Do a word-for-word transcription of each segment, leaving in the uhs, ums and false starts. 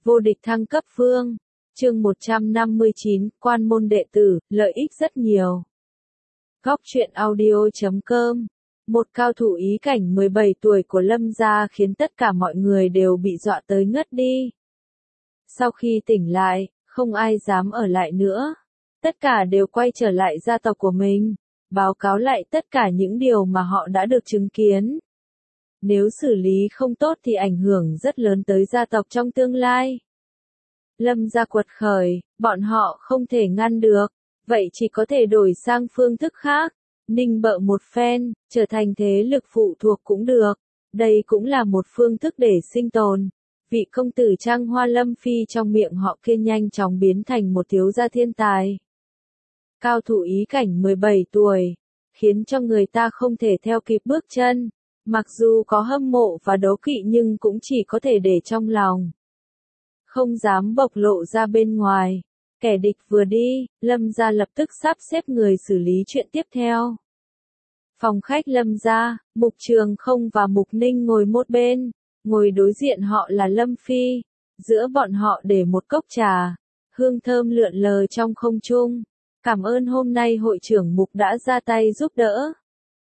Vô địch thăng cấp vương. Chương một trăm năm mươi chín, quan môn đệ tử, lợi ích rất nhiều. Góc truyện audio chấm com. Một cao thủ ý cảnh mười bảy tuổi của Lâm gia khiến tất cả mọi người đều bị dọa tới ngất đi. Sau khi tỉnh lại, không ai dám ở lại nữa. Tất cả đều quay trở lại gia tộc của mình, báo cáo lại tất cả những điều mà họ đã được chứng kiến. Nếu xử lý không tốt thì ảnh hưởng rất lớn tới gia tộc trong tương lai. Lâm gia quật khởi, bọn họ không thể ngăn được, vậy chỉ có thể đổi sang phương thức khác, nịnh bợ một phen, trở thành thế lực phụ thuộc cũng được. Đây cũng là một phương thức để sinh tồn. Vị công tử Trang Hoa Lâm Phi trong miệng họ kia nhanh chóng biến thành một thiếu gia thiên tài. Cao thủ ý cảnh mười bảy tuổi, khiến cho người ta không thể theo kịp bước chân. Mặc dù có hâm mộ và đố kỵ nhưng cũng chỉ có thể để trong lòng. Không dám bộc lộ ra bên ngoài. Kẻ địch vừa đi, Lâm gia lập tức sắp xếp người xử lý chuyện tiếp theo. Phòng khách Lâm gia, Mục Trường Không và Mục Ninh ngồi một bên, ngồi đối diện họ là Lâm Phi. Giữa bọn họ để một cốc trà, hương thơm lượn lờ trong không trung. Cảm ơn hôm nay hội trưởng Mục đã ra tay giúp đỡ.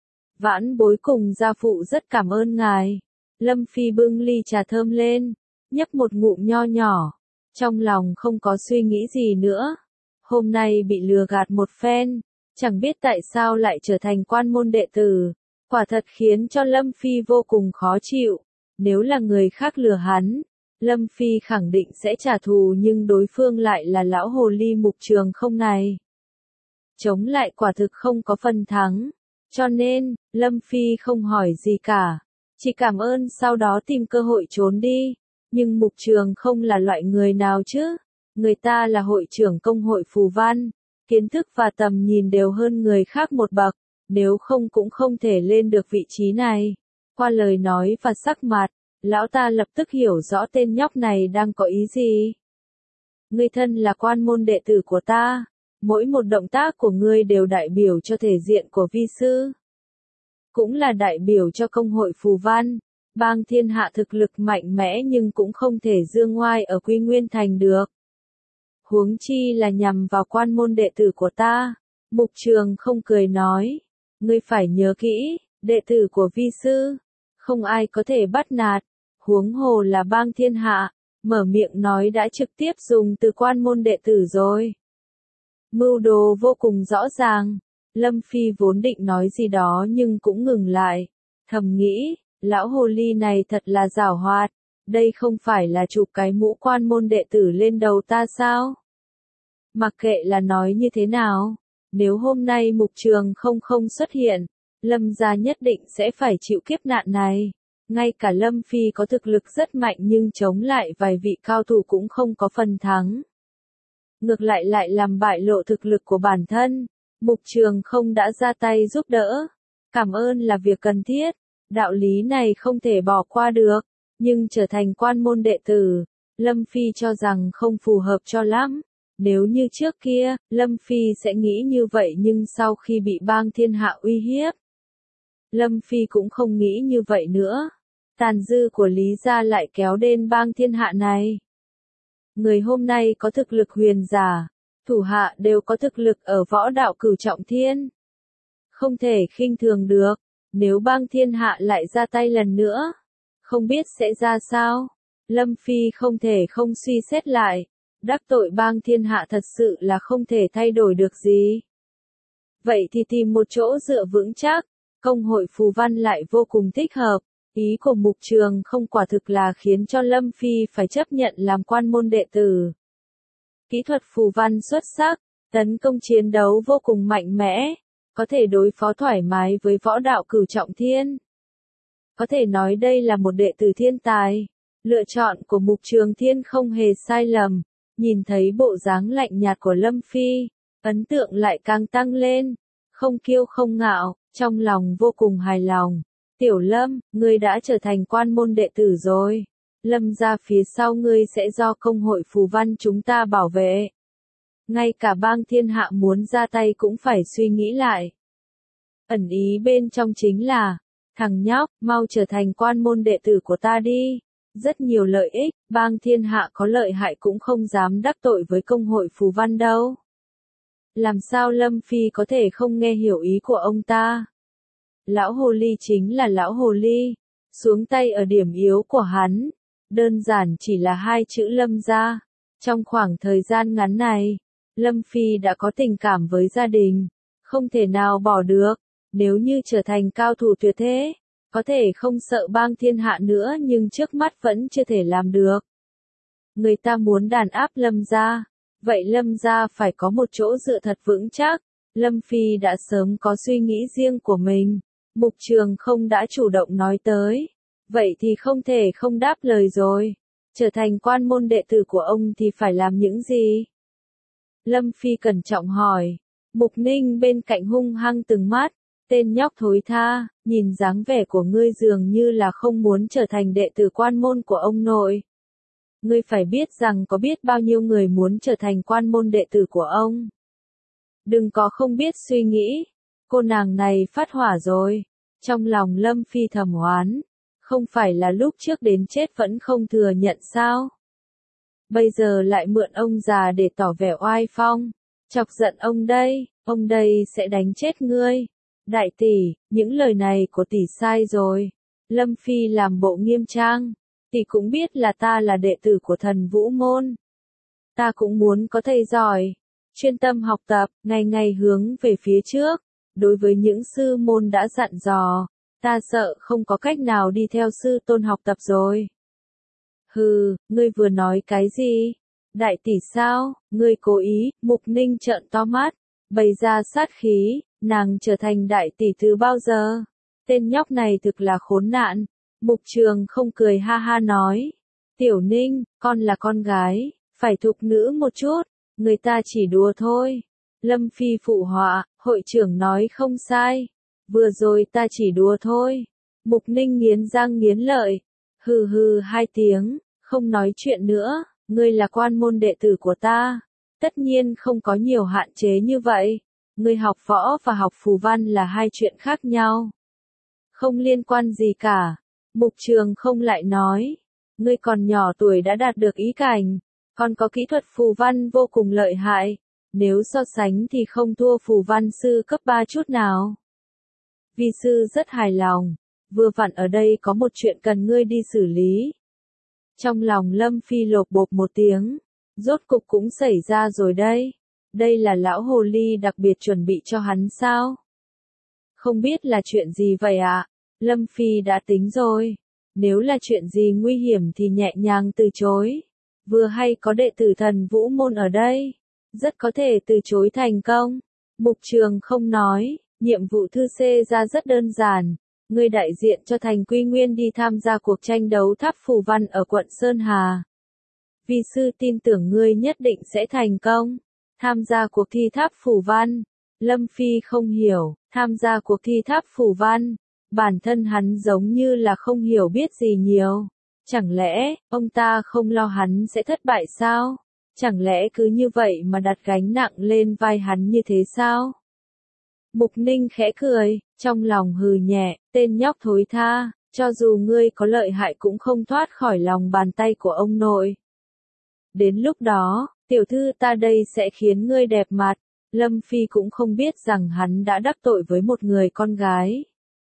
Vãn bối cùng gia phụ rất cảm ơn ngài. Lâm Phi bưng ly trà thơm lên, nhấp một ngụm nho nhỏ, trong lòng không có suy nghĩ gì nữa. Hôm nay bị lừa gạt một phen, chẳng biết tại sao lại trở thành quan môn đệ tử, quả thật khiến cho Lâm Phi vô cùng khó chịu. Nếu là người khác lừa hắn, Lâm Phi khẳng định sẽ trả thù, nhưng đối phương lại là lão hồ ly Mục Trường Không này. Chống lại quả thực không có phần thắng. Cho nên, Lâm Phi không hỏi gì cả, chỉ cảm ơn sau đó tìm cơ hội trốn đi. Nhưng Mục Trường Không là loại người nào chứ? Người ta là hội trưởng công hội phù văn, kiến thức và tầm nhìn đều hơn người khác một bậc, nếu không cũng không thể lên được vị trí này. Qua lời nói và sắc mặt, lão ta lập tức hiểu rõ tên nhóc này đang có ý gì. Ngươi thân là quan môn đệ tử của ta. Mỗi một động tác của ngươi đều đại biểu cho thể diện của vi sư. Cũng là đại biểu cho công hội phù văn. Bang thiên hạ thực lực mạnh mẽ nhưng cũng không thể dương ngoai ở Quy Nguyên Thành được. Huống chi là nhằm vào quan môn đệ tử của ta. Mục Trường Không cười nói. Ngươi phải nhớ kỹ, đệ tử của vi sư. Không ai có thể bắt nạt. Huống hồ là bang thiên hạ. Mở miệng nói đã trực tiếp dùng từ quan môn đệ tử rồi. Mưu đồ vô cùng rõ ràng. Lâm Phi vốn định nói gì đó nhưng cũng ngừng lại. Thầm nghĩ, lão hồ ly này thật là giảo hoạt. Đây không phải là chụp cái mũ quan môn đệ tử lên đầu ta sao? Mặc kệ là nói như thế nào, nếu hôm nay Mục Trường Không không xuất hiện, Lâm gia nhất định sẽ phải chịu kiếp nạn này. Ngay cả Lâm Phi có thực lực rất mạnh nhưng chống lại vài vị cao thủ cũng không có phần thắng. Ngược lại lại làm bại lộ thực lực của bản thân. Mục Trường Không đã ra tay giúp đỡ. Cảm ơn là việc cần thiết. Đạo lý này không thể bỏ qua được. Nhưng trở thành quan môn đệ tử, Lâm Phi cho rằng không phù hợp cho lắm. Nếu như trước kia, Lâm Phi sẽ nghĩ như vậy nhưng sau khi bị bang thiên hạ uy hiếp, Lâm Phi cũng không nghĩ như vậy nữa. Tàn dư của Lý gia lại kéo đến bang thiên hạ này. Người hôm nay có thực lực huyền giả, thủ hạ đều có thực lực ở võ đạo cửu trọng thiên. Không thể khinh thường được, nếu bang thiên hạ lại ra tay lần nữa, không biết sẽ ra sao. Lâm Phi không thể không suy xét lại, đắc tội bang thiên hạ thật sự là không thể thay đổi được gì. Vậy thì tìm một chỗ dựa vững chắc, công hội phù văn lại vô cùng thích hợp. Ý của Mục Trường Không quả thực là khiến cho Lâm Phi phải chấp nhận làm quan môn đệ tử. Kỹ thuật phù văn xuất sắc, tấn công chiến đấu vô cùng mạnh mẽ, có thể đối phó thoải mái với võ đạo cửu trọng thiên. Có thể nói đây là một đệ tử thiên tài. Lựa chọn của Mục Trường Thiên không hề sai lầm. Nhìn thấy bộ dáng lạnh nhạt của Lâm Phi, ấn tượng lại càng tăng lên. Không kiêu không ngạo, trong lòng vô cùng hài lòng. Tiểu Lâm, ngươi đã trở thành quan môn đệ tử rồi. Lâm gia phía sau ngươi sẽ do công hội phù văn chúng ta bảo vệ. Ngay cả bang thiên hạ muốn ra tay cũng phải suy nghĩ lại. Ẩn ý bên trong chính là, thằng nhóc, mau trở thành quan môn đệ tử của ta đi. Rất nhiều lợi ích, bang thiên hạ có lợi hại cũng không dám đắc tội với công hội phù văn đâu. Làm sao Lâm Phi có thể không nghe hiểu ý của ông ta? Lão hồ ly chính là lão hồ ly, xuống tay ở điểm yếu của hắn, đơn giản chỉ là hai chữ Lâm gia. Trong khoảng thời gian ngắn này, Lâm Phi đã có tình cảm với gia đình, không thể nào bỏ được, nếu như trở thành cao thủ tuyệt thế, có thể không sợ bang thiên hạ nữa nhưng trước mắt vẫn chưa thể làm được. Người ta muốn đàn áp Lâm gia, vậy Lâm gia phải có một chỗ dựa thật vững chắc. Lâm Phi đã sớm có suy nghĩ riêng của mình, Mục Trường không đã chủ động nói tới, vậy thì không thể không đáp lời rồi. Trở thành quan môn đệ tử của ông thì phải làm những gì? Lâm Phi cẩn trọng hỏi. Mục Ninh bên cạnh hung hăng từng mắt, tên nhóc thối tha, nhìn dáng vẻ của ngươi dường như là không muốn trở thành đệ tử quan môn của ông nội. Ngươi phải biết rằng có biết bao nhiêu người muốn trở thành quan môn đệ tử của ông. Đừng có không biết suy nghĩ, cô nàng này phát hỏa rồi. Trong lòng Lâm Phi thầm oán, không phải là lúc trước đến chết vẫn không thừa nhận sao? Bây giờ lại mượn ông già để tỏ vẻ oai phong, chọc giận ông đây, ông đây sẽ đánh chết ngươi. Đại tỷ, những lời này của tỷ sai rồi. Lâm Phi làm bộ nghiêm trang, tỷ cũng biết là ta là đệ tử của thần vũ môn. Ta cũng muốn có thầy giỏi, chuyên tâm học tập, ngày ngày hướng về phía trước. Đối với những sư môn đã dặn dò, ta sợ không có cách nào đi theo sư tôn học tập rồi. Hừ, ngươi vừa nói cái gì? Đại tỷ sao? Ngươi cố ý? Mục Ninh trợn to mắt, bày ra sát khí, nàng trở thành đại tỷ từ bao giờ? Tên nhóc này thực là khốn nạn. Mục Trường không cười ha ha nói, Tiểu Ninh, con là con gái, phải thục nữ một chút, người ta chỉ đùa thôi. Lâm Phi phụ họa, hội trưởng nói không sai, vừa rồi ta chỉ đùa thôi. Mục Ninh nghiến răng nghiến lợi, hừ hừ hai tiếng, không nói chuyện nữa, ngươi là quan môn đệ tử của ta, tất nhiên không có nhiều hạn chế như vậy, ngươi học võ và học phù văn là hai chuyện khác nhau. Không liên quan gì cả. Mục Trường không lại nói, ngươi còn nhỏ tuổi đã đạt được ý cảnh, còn có kỹ thuật phù văn vô cùng lợi hại, nếu so sánh thì không thua phù văn sư cấp ba chút nào. Vi sư rất hài lòng, vừa vặn ở đây có một chuyện cần ngươi đi xử lý. Trong lòng Lâm Phi lột bột một tiếng, rốt cục cũng xảy ra rồi đây, đây là lão hồ ly đặc biệt chuẩn bị cho hắn sao? Không biết là chuyện gì vậy ạ? À? Lâm Phi đã tính rồi, nếu là chuyện gì nguy hiểm thì nhẹ nhàng từ chối. Vừa hay có đệ tử thần vũ môn ở đây, rất có thể từ chối thành công. Mục Trường không nói, nhiệm vụ thư xê ra rất đơn giản, người đại diện cho thành Quy Nguyên đi tham gia cuộc tranh đấu tháp phù văn ở quận Sơn Hà. Vi sư tin tưởng ngươi nhất định sẽ thành công. Tham gia cuộc thi tháp phù văn. Lâm Phi không hiểu, tham gia cuộc thi tháp phù văn. Bản thân hắn giống như là không hiểu biết gì nhiều. Chẳng lẽ, ông ta không lo hắn sẽ thất bại sao? Chẳng lẽ cứ như vậy mà đặt gánh nặng lên vai hắn như thế sao? Mục Ninh khẽ cười, trong lòng hừ nhẹ, tên nhóc thối tha, cho dù ngươi có lợi hại cũng không thoát khỏi lòng bàn tay của ông nội. Đến lúc đó, tiểu thư ta đây sẽ khiến ngươi đẹp mặt. Lâm Phi cũng không biết rằng hắn đã đắc tội với một người con gái.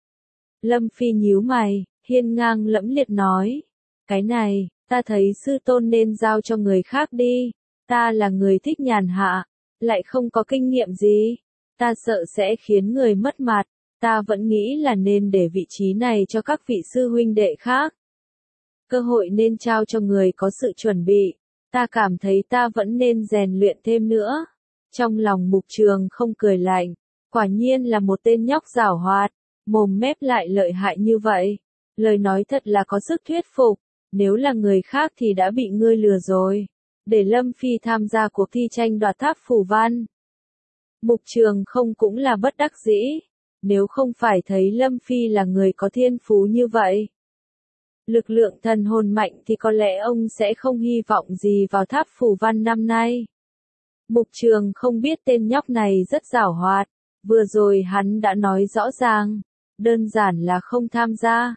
Lâm Phi nhíu mày, hiên ngang lẫm liệt nói, cái này, ta thấy sư tôn nên giao cho người khác đi, ta là người thích nhàn hạ, lại không có kinh nghiệm gì, ta sợ sẽ khiến người mất mặt, ta vẫn nghĩ là nên để vị trí này cho các vị sư huynh đệ khác. Cơ hội nên trao cho người có sự chuẩn bị, ta cảm thấy ta vẫn nên rèn luyện thêm nữa. Trong lòng Mục Trường không cười lạnh, quả nhiên là một tên nhóc giảo hoạt, mồm mép lại lợi hại như vậy, lời nói thật là có sức thuyết phục, nếu là người khác thì đã bị ngươi lừa rồi, để Lâm Phi tham gia cuộc thi tranh đoạt tháp phù văn. Mục Trường không cũng là bất đắc dĩ, nếu không phải thấy Lâm Phi là người có thiên phú như vậy. Lực lượng thần hồn mạnh thì có lẽ ông sẽ không hy vọng gì vào tháp phù văn năm nay. Mục Trường không biết tên nhóc này rất giảo hoạt, vừa rồi hắn đã nói rõ ràng, đơn giản là không tham gia.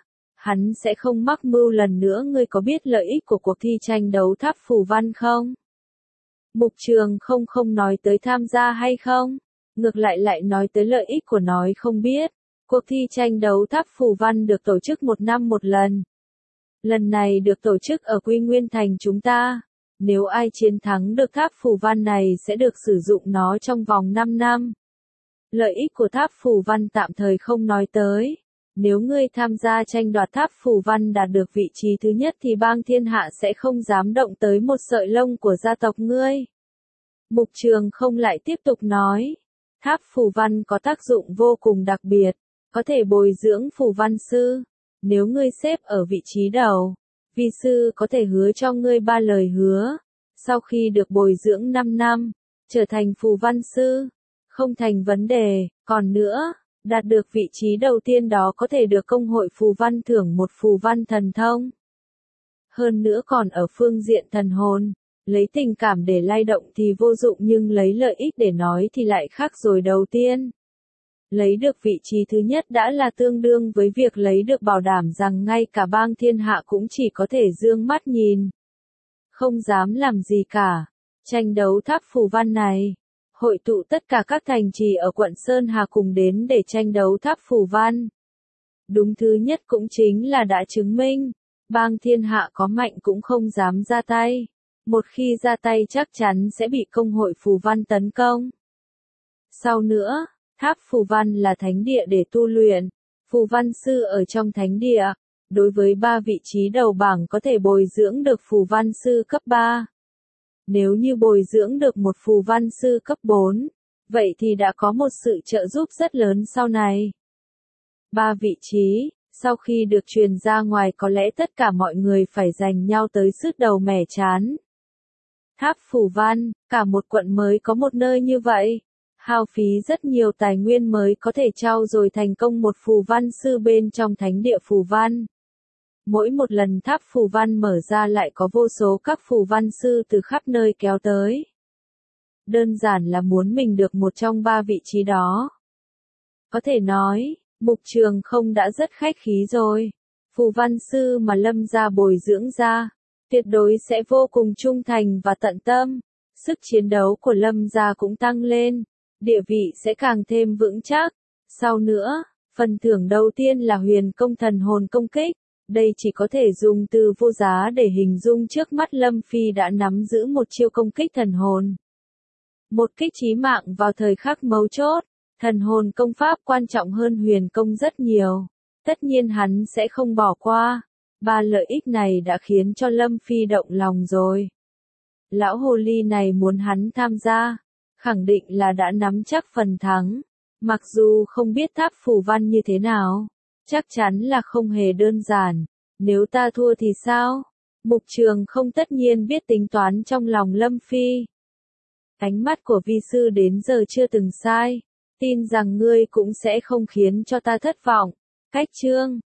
hắn sẽ không mắc mưu lần nữa. Ngươi có biết lợi ích của cuộc thi tranh đấu tháp phù văn không? Mục Trường không không nói tới tham gia hay không, ngược lại lại nói tới lợi ích của nói không biết. Cuộc thi tranh đấu tháp phù văn được tổ chức một năm một lần. Lần này được tổ chức ở Quy Nguyên Thành chúng ta. Nếu ai chiến thắng được tháp phù văn này sẽ được sử dụng nó trong vòng năm năm. Lợi ích của tháp phù văn tạm thời không nói tới. Nếu ngươi tham gia tranh đoạt tháp phù văn đạt được vị trí thứ nhất thì bang thiên hạ sẽ không dám động tới một sợi lông của gia tộc ngươi. Mục Trường không lại tiếp tục nói. Tháp phù văn có tác dụng vô cùng đặc biệt, có thể bồi dưỡng phù văn sư. Nếu ngươi xếp ở vị trí đầu, vi sư có thể hứa cho ngươi ba lời hứa. Sau khi được bồi dưỡng năm năm, trở thành phù văn sư, không thành vấn đề. Còn nữa, đạt được vị trí đầu tiên đó có thể được công hội phù văn thưởng một phù văn thần thông. Hơn nữa còn ở phương diện thần hồn, lấy tình cảm để lay động thì vô dụng nhưng lấy lợi ích để nói thì lại khác rồi. Đầu tiên, lấy được vị trí thứ nhất đã là tương đương với việc lấy được bảo đảm rằng ngay cả bang thiên hạ cũng chỉ có thể dương mắt nhìn, không dám làm gì cả. Tranh đấu tháp phù văn này hội tụ tất cả các thành trì ở quận Sơn Hà cùng đến để tranh đấu tháp phù văn. Đúng thứ nhất cũng chính là đã chứng minh, bang thiên hạ có mạnh cũng không dám ra tay. Một khi ra tay chắc chắn sẽ bị công hội phù văn tấn công. Sau nữa, tháp phù văn là thánh địa để tu luyện. Phù văn sư ở trong thánh địa, đối với ba vị trí đầu bảng có thể bồi dưỡng được phù văn sư cấp ba. Nếu như bồi dưỡng được một phù văn sư cấp bốn, vậy thì đã có một sự trợ giúp rất lớn sau này. Ba vị trí, sau khi được truyền ra ngoài có lẽ tất cả mọi người phải giành nhau tới sứt đầu mẻ chán. Tháp phù văn, cả một quận mới có một nơi như vậy. Hao phí rất nhiều tài nguyên mới có thể trau dồi thành công một phù văn sư bên trong thánh địa phù văn. Mỗi một lần tháp phù văn mở ra lại có vô số các phù văn sư từ khắp nơi kéo tới. Đơn giản là muốn mình được một trong ba vị trí đó. Có thể nói, Mục Trường không đã rất khách khí rồi. Phù văn sư mà Lâm gia bồi dưỡng ra, tuyệt đối sẽ vô cùng trung thành và tận tâm. Sức chiến đấu của Lâm gia cũng tăng lên, địa vị sẽ càng thêm vững chắc. Sau nữa, phần thưởng đầu tiên là huyền công thần hồn công kích. Đây chỉ có thể dùng từ vô giá để hình dung trước mắt Lâm Phi đã nắm giữ một chiêu công kích thần hồn. Một kích chí mạng vào thời khắc mấu chốt, thần hồn công pháp quan trọng hơn huyền công rất nhiều. Tất nhiên hắn sẽ không bỏ qua. Ba lợi ích này đã khiến cho Lâm Phi động lòng rồi. Lão hồ ly này muốn hắn tham gia, khẳng định là đã nắm chắc phần thắng. Mặc dù không biết tháp phù văn như thế nào, chắc chắn là không hề đơn giản. Nếu ta thua thì sao? Mục Trường không tất nhiên biết tính toán trong lòng Lâm Phi. Ánh mắt của vi sư đến giờ chưa từng sai. Tin rằng ngươi cũng sẽ không khiến cho ta thất vọng. Cách chương